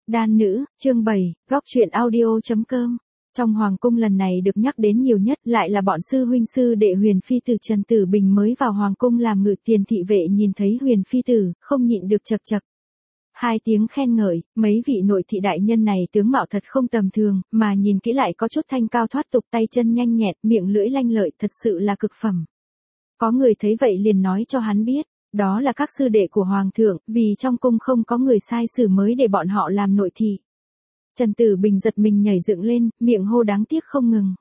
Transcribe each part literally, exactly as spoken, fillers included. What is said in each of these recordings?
Đan nữ, chương bảy, góc truyện audio.com. Trong hoàng cung lần này được nhắc đến nhiều nhất lại là bọn sư huynh sư đệ Huyền Phi Tử Trần Tử Bình mới vào hoàng cung làm ngự tiền thị vệ, nhìn thấy Huyền Phi Tử, không nhịn được chậc chậc hai tiếng khen ngợi. Mấy vị nội thị đại nhân này tướng mạo thật không tầm thường, mà nhìn kỹ lại có chút thanh cao thoát tục, tay chân nhanh nhẹn, miệng lưỡi lanh lợi, thật sự là cực phẩm. Có người thấy vậy liền nói cho hắn biết, đó là các sư đệ của hoàng thượng, vì trong cung không có người sai sử mới để bọn họ làm nội thị. Trần Tử Bình giật mình nhảy dựng lên, miệng hô đáng tiếc không ngừng.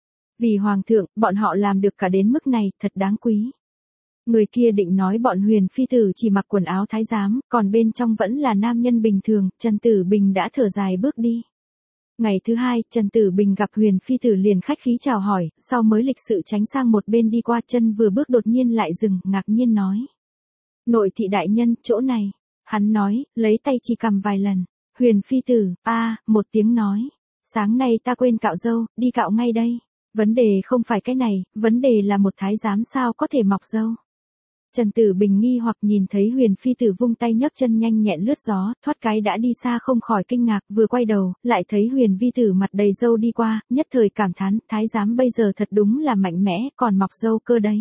Vì hoàng thượng, bọn họ làm được cả đến mức này, thật đáng quý. Người kia định nói bọn Huyền Phi Tử chỉ mặc quần áo thái giám, còn bên trong vẫn là nam nhân bình thường. Trần Tử Bình đã thở dài bước đi. Ngày thứ hai, Trần Tử Bình gặp Huyền Phi Tử liền khách khí chào hỏi, sau mới lịch sự tránh sang một bên đi qua. Chân vừa bước đột nhiên lại dừng, ngạc nhiên nói: Nội thị đại nhân, chỗ này. Hắn nói, lấy tay chỉ cầm vài lần. Huyền Phi Tử, a, à, một tiếng nói. Sáng nay ta quên cạo râu, đi cạo ngay đây. Vấn đề không phải cái này, vấn đề là một thái giám sao có thể mọc râu. Trần Tử Bình nghi hoặc nhìn thấy Huyền Phi Tử vung tay nhấc chân nhanh nhẹn lướt gió, thoát cái đã đi xa, không khỏi kinh ngạc, vừa quay đầu, lại thấy Huyền Phi Tử mặt đầy râu đi qua, nhất thời cảm thán, thái giám bây giờ thật đúng là mạnh mẽ, còn mọc râu cơ đấy.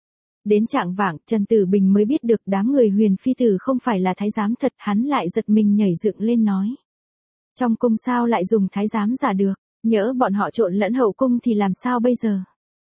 Đến trạng vạng, Trần Tử Bình mới biết được đám người Huyền Phi Tử không phải là thái giám thật, hắn lại giật mình nhảy dựng lên nói: Trong cung sao lại dùng thái giám giả được, nhỡ bọn họ trộn lẫn hậu cung thì làm sao bây giờ?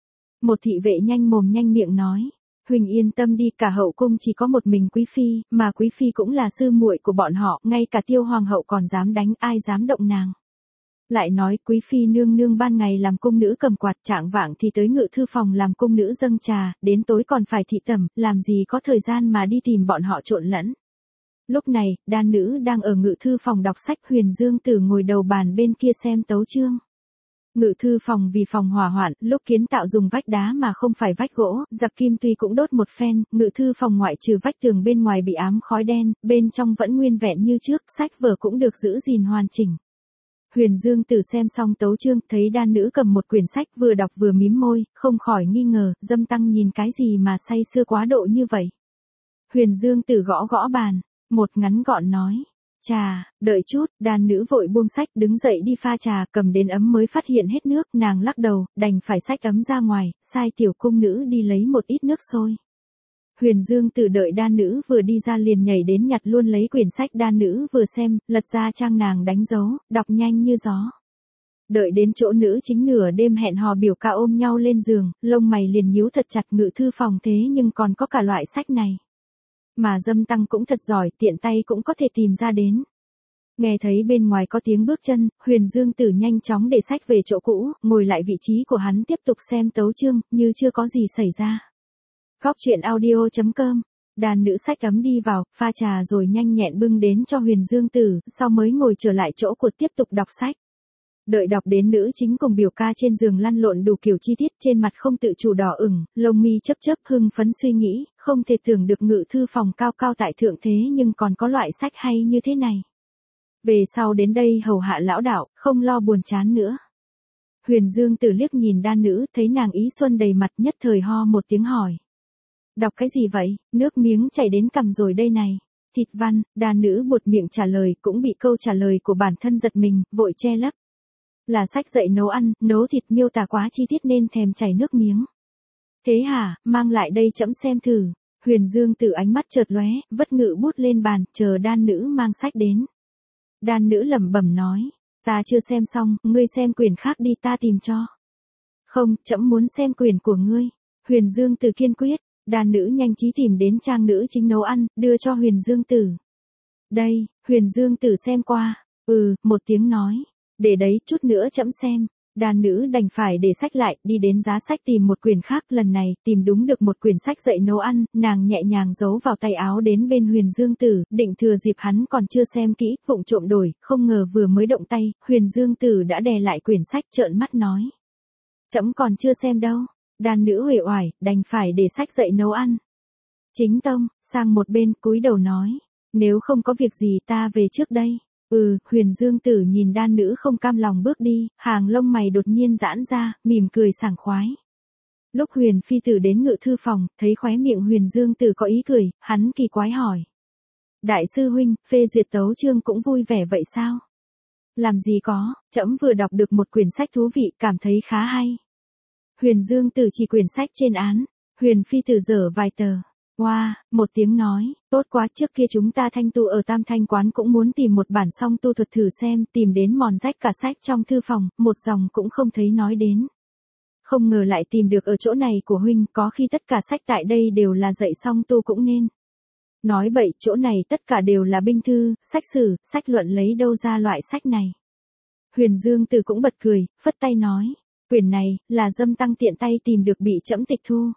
Một thị vệ nhanh mồm nhanh miệng nói: Huỳnh yên tâm đi, cả hậu cung chỉ có một mình quý phi, mà quý phi cũng là sư muội của bọn họ, ngay cả Tiêu hoàng hậu còn dám đánh, ai dám động nàng. Lại nói, quý phi nương nương ban ngày làm cung nữ cầm quạt, trạng vạng thì tới ngự thư phòng làm cung nữ dâng trà, đến tối còn phải thị tẩm, làm gì có thời gian mà đi tìm bọn họ trộn lẫn. Lúc này, đan nữ đang ở ngự thư phòng đọc sách, Huyền Dương Tử ngồi đầu bàn bên kia xem tấu chương. Ngự thư phòng vì phòng hỏa hoạn, lúc kiến tạo dùng vách đá mà không phải vách gỗ, giặc kim tuy cũng đốt một phen, ngự thư phòng ngoại trừ vách tường bên ngoài bị ám khói đen, bên trong vẫn nguyên vẹn như trước, sách vở cũng được giữ gìn hoàn chỉnh. Huyền Dương Tử xem xong tấu chương, thấy đan nữ cầm một quyển sách vừa đọc vừa mím môi, không khỏi nghi ngờ, Dâm Tăng nhìn cái gì mà say sưa quá độ như vậy. Huyền Dương Tử gõ gõ bàn, một ngắn gọn nói: Trà, đợi chút. Đan nữ vội buông sách đứng dậy đi pha trà, cầm đến ấm mới phát hiện hết nước, nàng lắc đầu, đành phải xách ấm ra ngoài, sai tiểu cung nữ đi lấy một ít nước sôi. Huyền Dương Tử đợi đan nữ vừa đi ra liền nhảy đến nhặt luôn lấy quyển sách. Đan nữ vừa xem, lật ra trang nàng đánh dấu, đọc nhanh như gió. Đợi đến chỗ nữ chính nửa đêm hẹn hò biểu ca ôm nhau lên giường, lông mày liền nhíu thật chặt. Ngự thư phòng thế nhưng còn có cả loại sách này. Mà Dâm Tăng cũng thật giỏi, tiện tay cũng có thể tìm ra đến. Nghe thấy bên ngoài có tiếng bước chân, Huyền Dương Tử nhanh chóng để sách về chỗ cũ, ngồi lại vị trí của hắn tiếp tục xem tấu chương, như chưa có gì xảy ra. Góc truyện audio.com. Đàn nữ sách ấm đi vào, pha trà rồi nhanh nhẹn bưng đến cho Huyền Dương Tử, sau mới ngồi trở lại chỗ của tiếp tục đọc sách. Đợi đọc đến nữ chính cùng biểu ca trên giường lăn lộn đủ kiểu chi tiết, trên mặt không tự chủ đỏ ửng, lông mi chớp chớp, hưng phấn suy nghĩ, không thể tưởng được ngự thư phòng cao cao tại thượng thế nhưng còn có loại sách hay như thế này. Về sau đến đây hầu hạ lão đạo, không lo buồn chán nữa. Huyền Dương Tử liếc nhìn đan nữ, thấy nàng ý xuân đầy mặt, nhất thời ho một tiếng hỏi: Đọc cái gì vậy, nước miếng chảy đến cằm rồi đây này. Thịt văn. Đan nữ buột miệng trả lời, cũng bị câu trả lời của bản thân giật mình, vội che lấp. Là sách dạy nấu ăn, nấu thịt, miêu tả quá chi tiết nên thèm chảy nước miếng. Thế hả, mang lại đây trẫm xem thử. Huyền Dương Tử ánh mắt chợt lóe, vất ngự bút lên bàn, chờ đan nữ mang sách đến. Đan nữ lẩm bẩm nói: Ta chưa xem xong, ngươi xem quyển khác đi, ta tìm cho. Không, trẫm muốn xem quyển của ngươi. Huyền Dương Tử kiên quyết. Đan nữ nhanh trí tìm đến trang nữ chính nấu ăn, đưa cho Huyền Dương Tử. Đây. Huyền Dương Tử xem qua. Ừ, một tiếng nói. Để đấy, chút nữa trẫm xem. Đàn nữ đành phải để sách lại, đi đến giá sách tìm một quyển khác, lần này, tìm đúng được một quyển sách dạy nấu ăn, nàng nhẹ nhàng giấu vào tay áo đến bên Huyền Dương Tử, định thừa dịp hắn còn chưa xem kỹ, vụng trộm đổi, không ngờ vừa mới động tay, Huyền Dương Tử đã đè lại quyển sách, trợn mắt nói: Trẫm còn chưa xem đâu. Đàn nữ uể oải, đành phải để sách dạy nấu ăn. Chính tông, sang một bên, cúi đầu nói: Nếu không có việc gì ta về trước đây. Ừ. Huyền Dương Tử nhìn đan nữ không cam lòng bước đi, hàng lông mày đột nhiên giãn ra, mỉm cười sảng khoái. Lúc Huyền Phi Tử đến ngự thư phòng, thấy khóe miệng Huyền Dương Tử có ý cười, hắn kỳ quái hỏi: Đại sư huynh, phê duyệt tấu chương cũng vui vẻ vậy sao? Làm gì có, trẫm vừa đọc được một quyển sách thú vị, cảm thấy khá hay. Huyền Dương Tử chỉ quyển sách trên án, Huyền Phi Tử dở vài tờ. Wow, một tiếng nói, tốt quá, trước kia chúng ta thanh tu ở Tam Thanh quán cũng muốn tìm một bản song tu thuật thử xem, tìm đến mòn rách cả sách trong thư phòng, một dòng cũng không thấy nói đến. Không ngờ lại tìm được ở chỗ này của huynh, có khi tất cả sách tại đây đều là dạy song tu cũng nên. Nói bậy, chỗ này tất cả đều là binh thư, sách sử, sách luận, lấy đâu ra loại sách này. Huyền Dương Tử cũng bật cười, phất tay nói, quyển này, là Dâm Tăng tiện tay tìm được bị trẫm tịch thu.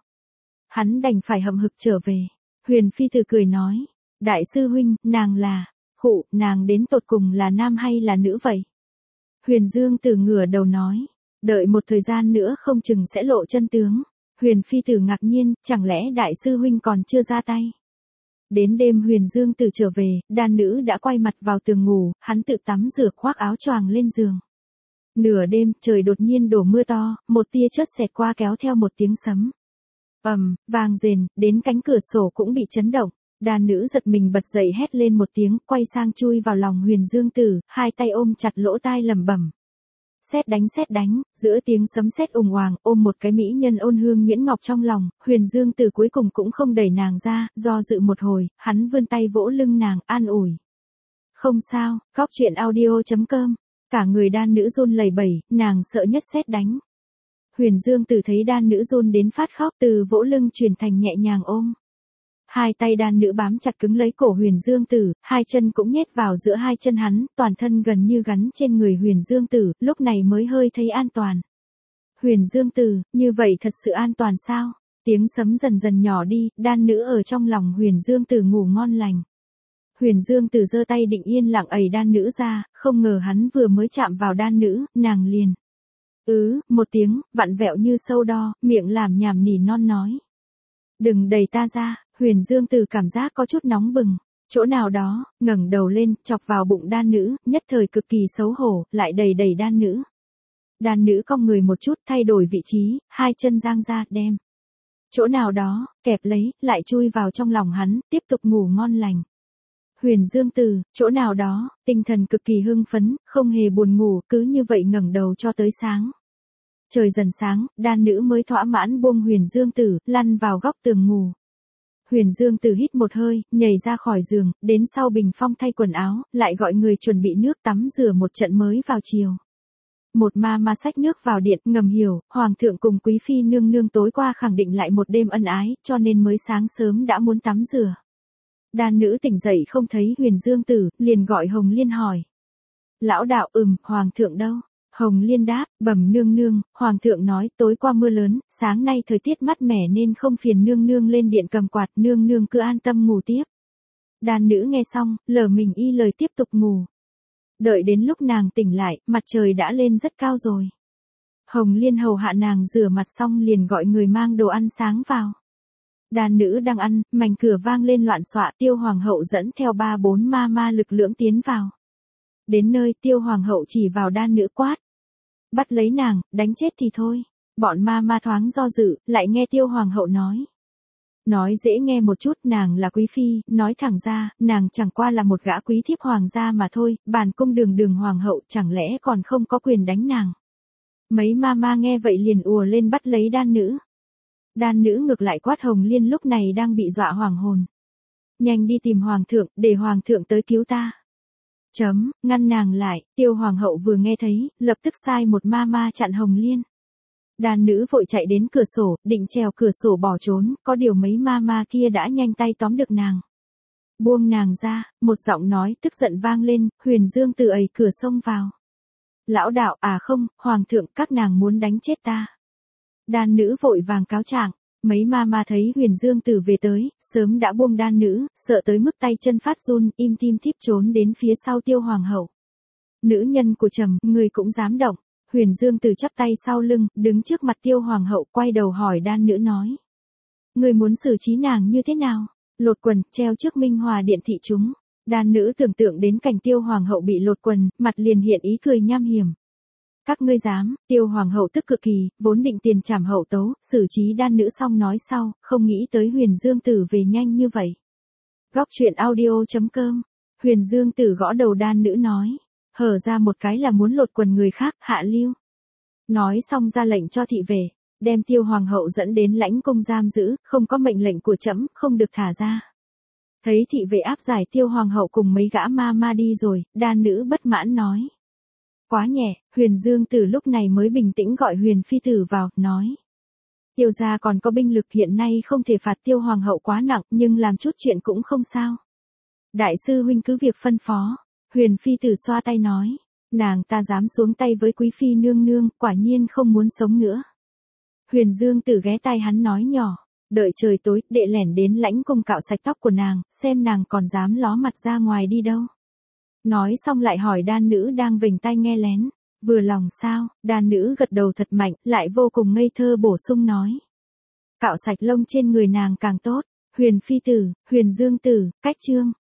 Hắn đành phải hậm hực trở về. Huyền Phi Tử cười nói, đại sư huynh, nàng là, khụ, nàng đến tột cùng là nam hay là nữ vậy? Huyền Dương Tử ngửa đầu nói, đợi một thời gian nữa không chừng sẽ lộ chân tướng. Huyền Phi Tử ngạc nhiên, chẳng lẽ đại sư huynh còn chưa ra tay? Đến đêm Huyền Dương Tử trở về, đàn nữ đã quay mặt vào tường ngủ, hắn tự tắm rửa khoác áo choàng lên giường. Nửa đêm, trời đột nhiên đổ mưa to, một tia chớp xẹt qua kéo theo một tiếng sấm. Ầm, vang rền, đến cánh cửa sổ cũng bị chấn động. Đàn nữ giật mình bật dậy hét lên một tiếng, quay sang chui vào lòng Huyền Dương Tử, hai tay ôm chặt lỗ tai lẩm bẩm. Sét đánh sét đánh, giữa tiếng sấm sét ùng oàng, ôm một cái mỹ nhân ôn hương nhuyễn ngọc trong lòng, Huyền Dương Tử cuối cùng cũng không đẩy nàng ra, do dự một hồi, hắn vươn tay vỗ lưng nàng, an ủi. Không sao, góc truyện audio chấm com. Cả người đan nữ run lẩy bẩy, nàng sợ nhất sét đánh. Huyền Dương Tử thấy đan nữ run đến phát khóc, từ vỗ lưng chuyển thành nhẹ nhàng ôm. Hai tay đan nữ bám chặt cứng lấy cổ Huyền Dương Tử, hai chân cũng nhét vào giữa hai chân hắn, toàn thân gần như gắn trên người Huyền Dương Tử, lúc này mới hơi thấy an toàn. Huyền Dương Tử, như vậy thật sự an toàn sao? Tiếng sấm dần dần nhỏ đi, đan nữ ở trong lòng Huyền Dương Tử ngủ ngon lành. Huyền Dương Tử giơ tay định yên lặng ẩy đan nữ ra, không ngờ hắn vừa mới chạm vào đan nữ, nàng liền. Ừ, một tiếng, vặn vẹo như sâu đo, miệng làm nhảm nỉ non nói. Đừng đẩy ta ra. Huyền Dương Tử cảm giác có chút nóng bừng, chỗ nào đó, ngẩng đầu lên, chọc vào bụng đan nữ, nhất thời cực kỳ xấu hổ, lại đẩy đẩy đan nữ. Đan nữ cong người một chút, thay đổi vị trí, hai chân giang ra, đem. Chỗ nào đó, kẹp lấy, lại chui vào trong lòng hắn, tiếp tục ngủ ngon lành. Huyền Dương Tử, chỗ nào đó, tinh thần cực kỳ hưng phấn, không hề buồn ngủ, cứ như vậy ngẩng đầu cho tới sáng. Trời dần sáng, đan nữ mới thỏa mãn buông Huyền Dương Tử, lăn vào góc tường ngủ. Huyền Dương Tử hít một hơi, nhảy ra khỏi giường, đến sau bình phong thay quần áo, lại gọi người chuẩn bị nước tắm rửa một trận mới vào chiều. Một ma ma xách nước vào điện, ngầm hiểu, Hoàng thượng cùng Quý Phi nương nương tối qua khẳng định lại một đêm ân ái, cho nên mới sáng sớm đã muốn tắm rửa. Đàn nữ tỉnh dậy không thấy Huyền Dương Tử, liền gọi Hồng Liên hỏi. Lão đạo, ừm, Hoàng thượng đâu? Hồng Liên đáp, bẩm nương nương, Hoàng thượng nói tối qua mưa lớn, sáng nay thời tiết mát mẻ nên không phiền nương nương lên điện cầm quạt, nương nương cứ an tâm ngủ tiếp. Đàn nữ nghe xong, lờ mình y lời tiếp tục ngủ. Đợi đến lúc nàng tỉnh lại, mặt trời đã lên rất cao rồi. Hồng Liên hầu hạ nàng rửa mặt xong liền gọi người mang đồ ăn sáng vào. Đàn nữ đang ăn, mảnh cửa vang lên loạn xọa, Tiêu Hoàng hậu dẫn theo ba bốn ma ma lực lưỡng tiến vào. Đến nơi, Tiêu Hoàng hậu chỉ vào đan nữ quát. Bắt lấy nàng, đánh chết thì thôi. Bọn ma ma thoáng do dự, lại nghe Tiêu Hoàng hậu nói. Nói dễ nghe một chút, nàng là quý phi, nói thẳng ra, nàng chẳng qua là một gã quý thiếp hoàng gia mà thôi, bản cung đường đường hoàng hậu chẳng lẽ còn không có quyền đánh nàng. Mấy ma ma nghe vậy liền ùa lên bắt lấy đan nữ. Đan nữ ngược lại quát Hồng Liên lúc này đang bị dọa hoàng hồn. Nhanh đi tìm hoàng thượng, để hoàng thượng tới cứu ta. Chấm, ngăn nàng lại, Tiêu Hoàng hậu vừa nghe thấy, lập tức sai một ma ma chặn Hồng Liên. Đàn nữ vội chạy đến cửa sổ, định trèo cửa sổ bỏ trốn, có điều mấy ma ma kia đã nhanh tay tóm được nàng. Buông nàng ra, một giọng nói tức giận vang lên, Huyền Dương Tử ẩy cửa xông vào. Lão đạo, à không, Hoàng thượng, các nàng muốn đánh chết ta. Đàn nữ vội vàng cáo trạng. Mấy ma ma thấy Huyền Dương Tử về tới, sớm đã buông đan nữ, sợ tới mức tay chân phát run, im tim thíp trốn đến phía sau Tiêu Hoàng hậu. Nữ nhân của trầm, người cũng dám động. Huyền Dương Tử chắp tay sau lưng, đứng trước mặt Tiêu Hoàng hậu, quay đầu hỏi đan nữ nói. Người muốn xử trí nàng như thế nào? Lột quần, treo trước Minh Hòa điện thị chúng. Đan nữ tưởng tượng đến cảnh Tiêu Hoàng hậu bị lột quần, mặt liền hiện ý cười nham hiểm. Các ngươi dám, Tiêu Hoàng hậu tức cực kỳ, vốn định tiền trảm hậu tấu, xử trí đan nữ xong nói sau, không nghĩ tới Huyền Dương Tử về nhanh như vậy. Góc truyện audio chấm com. Huyền Dương Tử gõ đầu đan nữ nói. hở ra một cái là muốn lột quần người khác, hạ lưu. Nói xong ra lệnh cho thị vệ, đem Tiêu hoàng hậu dẫn đến lãnh cung giam giữ, không có mệnh lệnh của trẫm, không được thả ra. Thấy thị vệ áp giải Tiêu hoàng hậu cùng mấy gã ma ma đi rồi, đan nữ bất mãn nói. Quá nhẹ, Huyền Dương Tử lúc này mới bình tĩnh gọi Huyền Phi Tử vào, nói. Tiêu gia còn có binh lực, hiện nay không thể phạt Tiêu hoàng hậu quá nặng, nhưng làm chút chuyện cũng không sao. Đại sư huynh cứ việc phân phó. Huyền Phi Tử xoa tay nói. Nàng ta dám xuống tay với quý phi nương nương, quả nhiên không muốn sống nữa. Huyền Dương Tử ghé tai hắn nói nhỏ. Đợi trời tối, đệ lẻn đến lãnh cung cạo sạch tóc của nàng, xem nàng còn dám ló mặt ra ngoài đi đâu. Nói xong lại hỏi đan nữ đang vểnh tai nghe lén. Vừa lòng sao? Đan nữ gật đầu thật mạnh, lại vô cùng ngây thơ bổ sung nói. Cạo sạch lông trên người nàng càng tốt. Huyền Phi Tử, Huyền Dương Tử, cách chương.